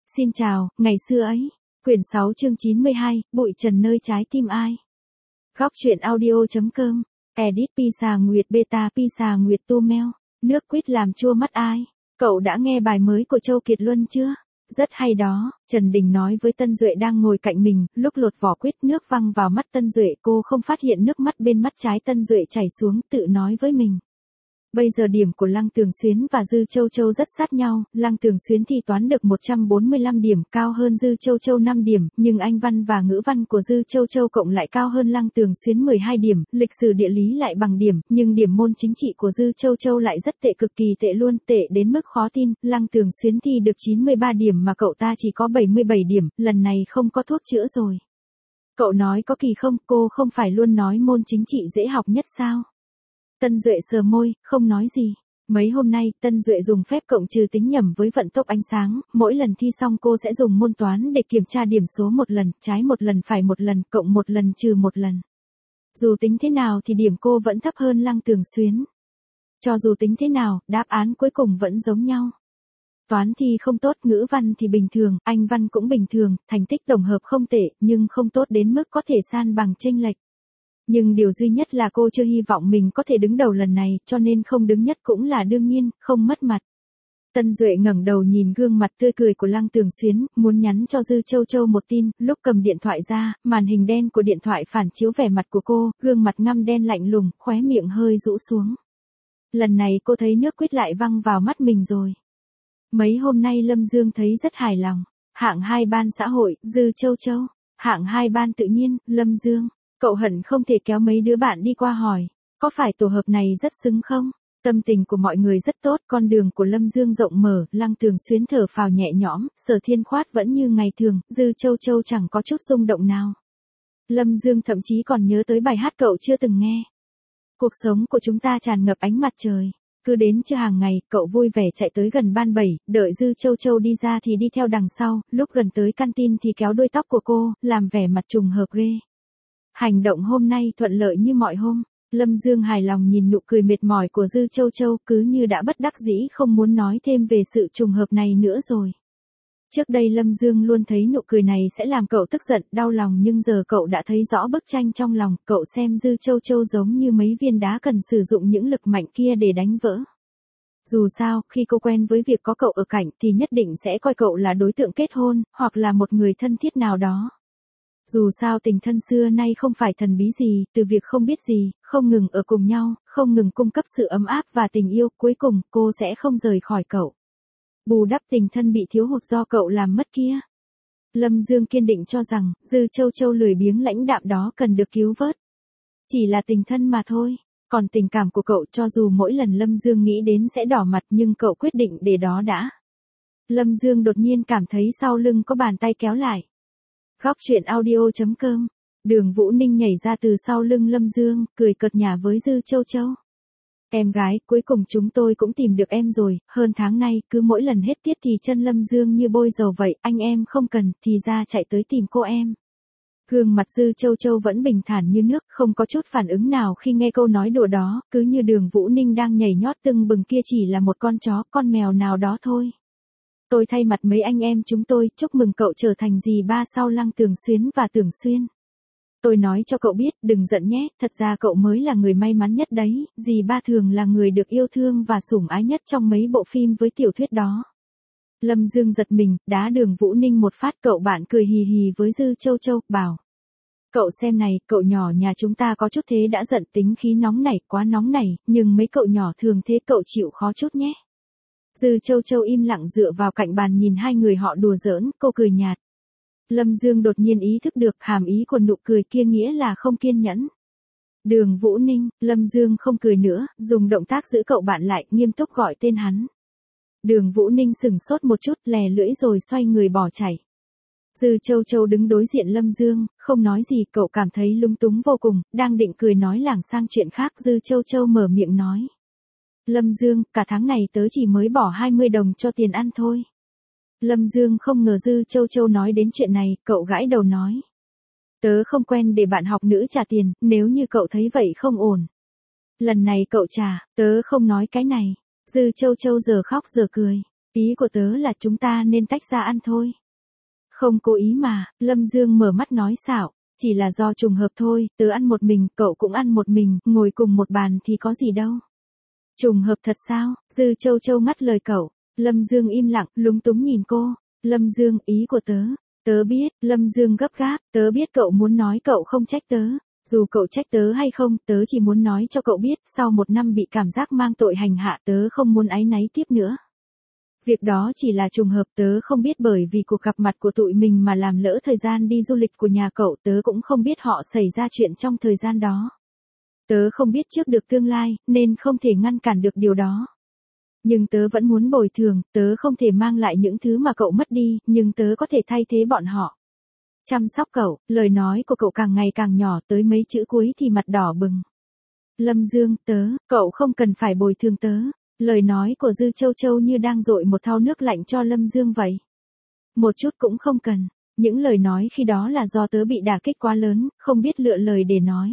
Xin chào, ngày xưa ấy. Quyển 6 chương 92, Bụi trần nơi trái tim ai. Góc truyện audio.com. Edit Pisa Nguyệt Beta Pisa Nguyệt Tô Meo. Nước quýt làm chua mắt ai. Cậu đã nghe bài mới của Châu Kiệt Luân chưa? Rất hay đó, Trần Đình nói với Tân Duệ đang ngồi cạnh mình, lúc lột vỏ quýt nước văng vào mắt Tân Duệ, cô không phát hiện nước mắt bên mắt trái Tân Duệ chảy xuống, tự nói với mình. Bây giờ điểm của Lăng Tường Xuyến và Dư Châu Châu rất sát nhau, Lăng Tường Xuyến thi toán được 145 điểm, cao hơn Dư Châu Châu 5 điểm, nhưng Anh văn và ngữ văn của Dư Châu Châu cộng lại cao hơn Lăng Tường Xuyến 12 điểm, lịch sử địa lý lại bằng điểm, nhưng điểm môn chính trị của Dư Châu Châu lại rất tệ, cực kỳ tệ luôn, tệ đến mức khó tin. Lăng Tường Xuyến thi được 93 điểm mà cậu ta chỉ có 77 điểm, lần này không có thuốc chữa rồi. Cậu nói có kỳ không, cô không phải luôn nói môn chính trị dễ học nhất sao? Tân Duệ sờ môi, không nói gì. Mấy hôm nay, Tân Duệ dùng phép cộng trừ tính nhẩm với vận tốc ánh sáng, mỗi lần thi xong cô sẽ dùng môn toán để kiểm tra điểm số một lần, trái một lần, phải một lần, cộng một lần, trừ một lần. Dù tính thế nào thì điểm cô vẫn thấp hơn Lăng Tường Xuyến. Cho dù tính thế nào, đáp án cuối cùng vẫn giống nhau. Toán thì không tốt, ngữ văn thì bình thường, Anh văn cũng bình thường, thành tích tổng hợp không tệ, nhưng không tốt đến mức có thể san bằng chênh lệch. Nhưng điều duy nhất là cô chưa hy vọng mình có thể đứng đầu lần này, cho nên không đứng nhất cũng là đương nhiên, không mất mặt. Tân Duệ ngẩng đầu nhìn gương mặt tươi cười của Lăng Tường Xuyến, muốn nhắn cho Dư Châu Châu một tin, lúc cầm điện thoại ra, màn hình đen của điện thoại phản chiếu vẻ mặt của cô, gương mặt ngăm đen lạnh lùng, khóe miệng hơi rũ xuống. Lần này cô thấy nước quýt lại văng vào mắt mình rồi. Mấy hôm nay Lâm Dương thấy rất hài lòng. Hạng 2 ban xã hội, Dư Châu Châu. Hạng 2 ban tự nhiên, Lâm Dương. Cậu hận không thể kéo mấy đứa bạn đi qua hỏi, có phải tổ hợp này rất xứng không? Tâm tình của mọi người rất tốt, con đường của Lâm Dương rộng mở, Lăng Tường Xuyến thở phào nhẹ nhõm, Sở Thiên Khoát vẫn như ngày thường, Dư Châu Châu chẳng có chút rung động nào. Lâm Dương thậm chí còn nhớ tới bài hát cậu chưa từng nghe. Cuộc sống của chúng ta tràn ngập ánh mặt trời. Cứ đến trưa hàng ngày, cậu vui vẻ chạy tới gần ban 7, đợi Dư Châu Châu đi ra thì đi theo đằng sau, lúc gần tới canteen thì kéo đuôi tóc của cô, làm vẻ mặt trùng hợp ghê. Hành động hôm nay thuận lợi như mọi hôm. Lâm Dương hài lòng nhìn nụ cười mệt mỏi của Dư Châu Châu, cứ như đã bất đắc dĩ không muốn nói thêm về sự trùng hợp này nữa rồi. Trước đây Lâm Dương luôn thấy nụ cười này sẽ làm cậu tức giận, đau lòng, nhưng giờ cậu đã thấy rõ bức tranh trong lòng, cậu xem Dư Châu Châu giống như mấy viên đá cần sử dụng những lực mạnh kia để đánh vỡ. Dù sao, khi cô quen với việc có cậu ở cạnh thì nhất định sẽ coi cậu là đối tượng kết hôn, hoặc là một người thân thiết nào đó. Dù sao tình thân xưa nay không phải thần bí gì, từ việc không biết gì, không ngừng ở cùng nhau, không ngừng cung cấp sự ấm áp và tình yêu, cuối cùng cô sẽ không rời khỏi cậu. Bù đắp tình thân bị thiếu hụt do cậu làm mất kia. Lâm Dương kiên định cho rằng, Dư Châu Châu lười biếng lãnh đạm đó cần được cứu vớt. Chỉ là tình thân mà thôi, còn tình cảm của cậu cho dù mỗi lần Lâm Dương nghĩ đến sẽ đỏ mặt nhưng cậu quyết định để đó đã. Lâm Dương đột nhiên cảm thấy sau lưng có bàn tay kéo lại. Góc truyện audio.com. Đường Vũ Ninh nhảy ra từ sau lưng Lâm Dương, cười cợt nhả với Dư Châu Châu. Em gái, cuối cùng chúng tôi cũng tìm được em rồi, hơn tháng nay, cứ mỗi lần hết tiết thì chân Lâm Dương như bôi dầu vậy, anh em không cần, thì ra chạy tới tìm cô em. Gương mặt Dư Châu Châu vẫn bình thản như nước, không có chút phản ứng nào khi nghe câu nói đùa đó, cứ như Đường Vũ Ninh đang nhảy nhót tưng bừng kia chỉ là một con chó, con mèo nào đó thôi. Tôi thay mặt mấy anh em chúng tôi, chúc mừng cậu trở thành dì ba sau Lăng Tường Xuyến và Tưởng Xuyên. Tôi nói cho cậu biết, đừng giận nhé, thật ra cậu mới là người may mắn nhất đấy, dì ba thường là người được yêu thương và sủng ái nhất trong mấy bộ phim với tiểu thuyết đó. Lâm Dương giật mình, đá Đường Vũ Ninh một phát, cậu bạn cười hì hì với Dư Châu Châu, bảo. Cậu xem này, cậu nhỏ nhà chúng ta có chút thế đã giận, tính khí nóng nảy, quá nóng nảy, nhưng mấy cậu nhỏ thường thế cậu chịu khó chút nhé. Dư Châu Châu im lặng dựa vào cạnh bàn nhìn hai người họ đùa giỡn, cô cười nhạt. Lâm Dương đột nhiên ý thức được hàm ý của nụ cười kia nghĩa là không kiên nhẫn. Đường Vũ Ninh, Lâm Dương không cười nữa, dùng động tác giữ cậu bạn lại, nghiêm túc gọi tên hắn. Đường Vũ Ninh sửng sốt một chút, lè lưỡi rồi xoay người bỏ chạy. Dư Châu Châu đứng đối diện Lâm Dương, không nói gì, cậu cảm thấy lung túng vô cùng, đang định cười nói lảng sang chuyện khác, Dư Châu Châu mở miệng nói. Lâm Dương, cả tháng này tớ chỉ mới bỏ 20 đồng cho tiền ăn thôi. Lâm Dương không ngờ Dư Châu Châu nói đến chuyện này, cậu gãi đầu nói. Tớ không quen để bạn học nữ trả tiền, nếu như cậu thấy vậy không ổn. Lần này cậu trả, tớ không nói cái này. Dư Châu Châu giờ khóc giờ cười. Ý của tớ là chúng ta nên tách ra ăn thôi. Không cố ý mà, Lâm Dương mở mắt nói xạo, chỉ là do trùng hợp thôi, tớ ăn một mình, cậu cũng ăn một mình, ngồi cùng một bàn thì có gì đâu. Trùng hợp thật sao? Dư Châu Châu ngắt lời cậu. Lâm Dương im lặng, lúng túng nhìn cô. Lâm Dương, ý của tớ. Tớ biết, Lâm Dương gấp gáp, tớ biết cậu muốn nói cậu không trách tớ. Dù cậu trách tớ hay không, tớ chỉ muốn nói cho cậu biết, sau 1 năm bị cảm giác mang tội hành hạ tớ không muốn áy náy tiếp nữa. Việc đó chỉ là trùng hợp, tớ không biết bởi vì cuộc gặp mặt của tụi mình mà làm lỡ thời gian đi du lịch của nhà cậu, tớ cũng không biết họ xảy ra chuyện trong thời gian đó. Tớ không biết trước được tương lai, nên không thể ngăn cản được điều đó. Nhưng tớ vẫn muốn bồi thường, tớ không thể mang lại những thứ mà cậu mất đi, nhưng tớ có thể thay thế bọn họ. Chăm sóc cậu, lời nói của cậu càng ngày càng nhỏ, tới mấy chữ cuối thì mặt đỏ bừng. Lâm Dương, cậu không cần phải bồi thường tớ. Lời nói của Dư Châu Châu như đang dội một thau nước lạnh cho Lâm Dương vậy. Một chút cũng không cần, những lời nói khi đó là do tớ bị đả kích quá lớn, không biết lựa lời để nói.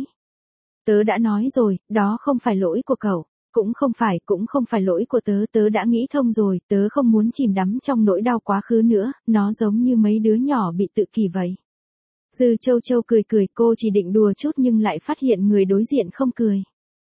Tớ đã nói rồi, đó không phải lỗi của cậu, cũng không phải lỗi của tớ, tớ đã nghĩ thông rồi, tớ không muốn chìm đắm trong nỗi đau quá khứ nữa, nó giống như mấy đứa nhỏ bị tự kỷ vậy. Dư Châu Châu cười cười, cô chỉ định đùa chút nhưng lại phát hiện người đối diện không cười.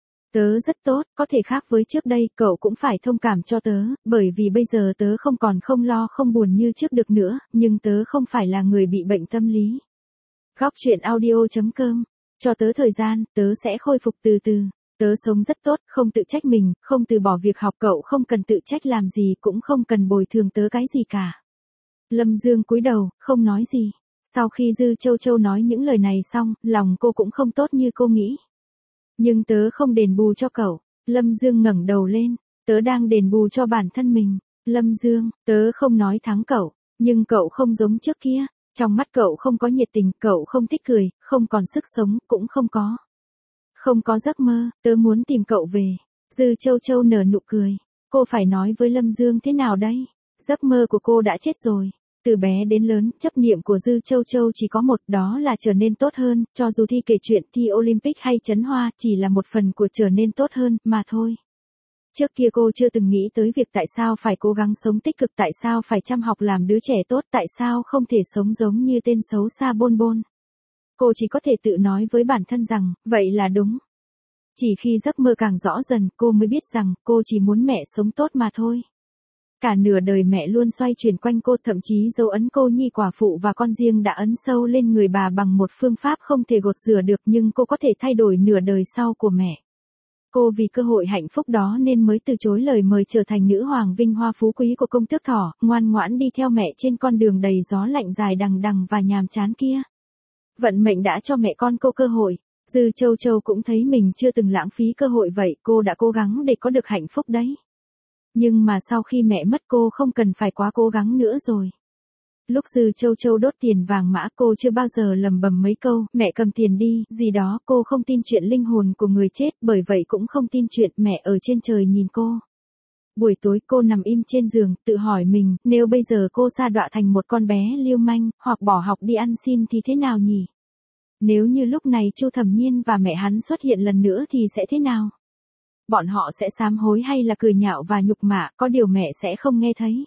Tớ rất tốt, có thể khác với trước đây, cậu cũng phải thông cảm cho tớ, bởi vì bây giờ tớ không còn không lo không buồn như trước được nữa, nhưng tớ không phải là người bị bệnh tâm lý. Góc truyện audio.com. Cho tớ thời gian, tớ sẽ khôi phục từ từ. Tớ sống rất tốt, không tự trách mình, không từ bỏ việc học, cậu không cần tự trách làm gì, cũng không cần bồi thường tớ cái gì cả. Lâm Dương cúi đầu, không nói gì. Sau khi Dư Châu Châu nói những lời này xong, lòng cô cũng không tốt như cô nghĩ. Nhưng tớ không đền bù cho cậu. Lâm Dương ngẩng đầu lên. Tớ đang đền bù cho bản thân mình. Lâm Dương, tớ không nói thắng cậu. Nhưng cậu không giống trước kia. Trong mắt cậu không có nhiệt tình, cậu không thích cười, không còn sức sống, cũng không có. Không có giấc mơ, tớ muốn tìm cậu về. Dư Châu Châu nở nụ cười. Cô phải nói với Lâm Dương thế nào đây? Giấc mơ của cô đã chết rồi. Từ bé đến lớn, chấp niệm của Dư Châu Châu chỉ có một, đó là trở nên tốt hơn, cho dù thi kể chuyện, thi Olympic hay trấn hoa, chỉ là một phần của trở nên tốt hơn, mà thôi. Trước kia cô chưa từng nghĩ tới việc tại sao phải cố gắng sống tích cực, tại sao phải chăm học làm đứa trẻ tốt, tại sao không thể sống giống như tên xấu xa Bôn Bôn. Cô chỉ có thể tự nói với bản thân rằng, vậy là đúng. Chỉ khi giấc mơ càng rõ dần, cô mới biết rằng, cô chỉ muốn mẹ sống tốt mà thôi. Cả nửa đời mẹ luôn xoay chuyển quanh cô, thậm chí dấu ấn cô nhi quả phụ và con riêng đã ấn sâu lên người bà bằng một phương pháp không thể gột rửa được, nhưng cô có thể thay đổi nửa đời sau của mẹ. Cô vì cơ hội hạnh phúc đó nên mới từ chối lời mời trở thành nữ hoàng vinh hoa phú quý của công tước thỏ, ngoan ngoãn đi theo mẹ trên con đường đầy gió lạnh dài đằng đằng và nhàm chán kia. Vận mệnh đã cho mẹ con cô cơ hội. Dư Châu Châu cũng thấy mình chưa từng lãng phí cơ hội vậy, cô đã cố gắng để có được hạnh phúc đấy. Nhưng mà sau khi mẹ mất cô không cần phải quá cố gắng nữa rồi. Lúc Dư Châu Châu đốt tiền vàng mã, cô chưa bao giờ lầm bầm mấy câu, mẹ cầm tiền đi, gì đó, cô không tin chuyện linh hồn của người chết, bởi vậy cũng không tin chuyện mẹ ở trên trời nhìn cô. Buổi tối cô nằm im trên giường, tự hỏi mình, nếu bây giờ cô sa đọa thành một con bé lưu manh, hoặc bỏ học đi ăn xin thì thế nào nhỉ? Nếu như lúc này Chu Thẩm Nhiên và mẹ hắn xuất hiện lần nữa thì sẽ thế nào? Bọn họ sẽ sám hối hay là cười nhạo và nhục mạ, có điều mẹ sẽ không nghe thấy.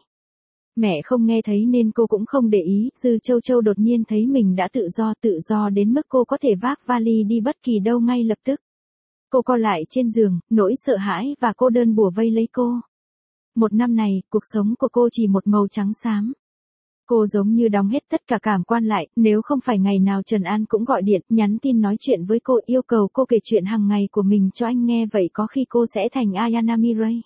Mẹ không nghe thấy nên cô cũng không để ý, Dư Châu Châu đột nhiên thấy mình đã tự do đến mức cô có thể vác vali đi bất kỳ đâu ngay lập tức. Cô co lại trên giường, nỗi sợ hãi và cô đơn bủa vây lấy cô. 1 năm này, cuộc sống của cô chỉ một màu trắng xám. Cô giống như đóng hết tất cả cảm quan lại, nếu không phải ngày nào Trần An cũng gọi điện, nhắn tin nói chuyện với cô, yêu cầu cô kể chuyện hàng ngày của mình cho anh nghe, vậy có khi cô sẽ thành Ayana Mirai.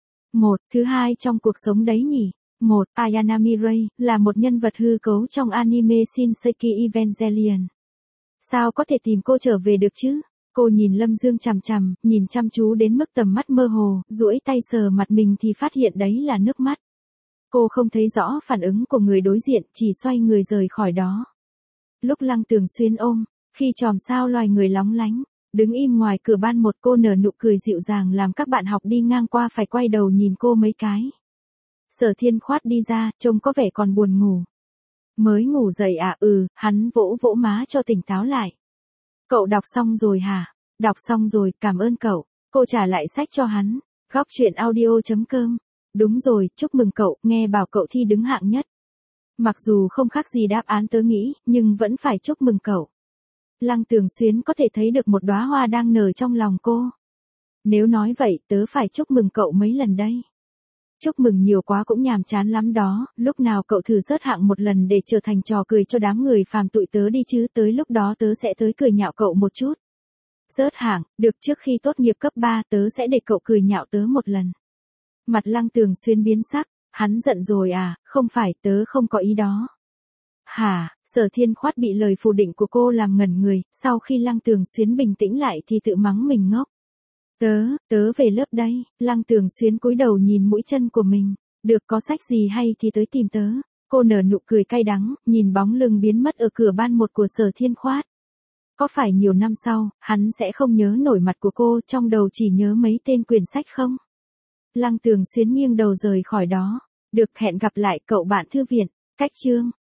Thứ hai trong cuộc sống đấy nhỉ. Ayana Mirai là một nhân vật hư cấu trong anime Shinseiki Evangelion. Sao có thể tìm cô trở về được chứ? Cô nhìn Lâm Dương chằm chằm, nhìn chăm chú đến mức tầm mắt mơ hồ, duỗi tay sờ mặt mình thì phát hiện đấy là nước mắt. Cô không thấy rõ phản ứng của người đối diện, chỉ xoay người rời khỏi đó. Lúc Lăng Tường Xuyên ôm, khi chòm sao loài người lóng lánh, đứng im ngoài cửa ban một, cô nở nụ cười dịu dàng làm các bạn học đi ngang qua phải quay đầu nhìn cô mấy cái. Sở Thiên Khoát đi ra, trông có vẻ còn buồn ngủ. Mới ngủ dậy à? Hắn vỗ vỗ má cho tỉnh táo lại. Cậu đọc xong rồi hả? Đọc xong rồi, cảm ơn cậu. Cô trả lại sách cho hắn. Góc truyện audio.com Đúng rồi, chúc mừng cậu, nghe bảo cậu thi đứng hạng nhất. Mặc dù không khác gì đáp án tớ nghĩ, nhưng vẫn phải chúc mừng cậu. Lăng Tường Xuyến có thể thấy được một đóa hoa đang nở trong lòng cô. Nếu nói vậy, tớ phải chúc mừng cậu mấy lần đây. Chúc mừng nhiều quá cũng nhàm chán lắm đó, lúc nào cậu thử rớt hạng một lần để trở thành trò cười cho đám người phàm tụi tớ đi chứ, tới lúc đó tớ sẽ tới cười nhạo cậu một chút. Rớt hạng, được, trước khi tốt nghiệp cấp 3 tớ sẽ để cậu cười nhạo tớ một lần. Mặt Lăng Tường Xuyên biến sắc, hắn giận rồi à, không phải, tớ không có ý đó. Hả, Sở Thiên Khoát bị lời phủ định của cô làm ngẩn người, sau khi Lăng Tường Xuyên bình tĩnh lại thì tự mắng mình ngốc. Tớ về lớp đây, Lăng Tường Xuyên cúi đầu nhìn mũi chân của mình. Được, có sách gì hay thì tới tìm tớ. Cô nở nụ cười cay đắng, nhìn bóng lưng biến mất ở cửa ban một của Sở Thiên Khoát. Có phải nhiều năm sau, hắn sẽ không nhớ nổi mặt của cô, trong đầu chỉ nhớ mấy tên quyển sách không? Lăng Tường Xuyên nghiêng đầu rời khỏi đó. Được, hẹn gặp lại cậu bạn thư viện. Cách chương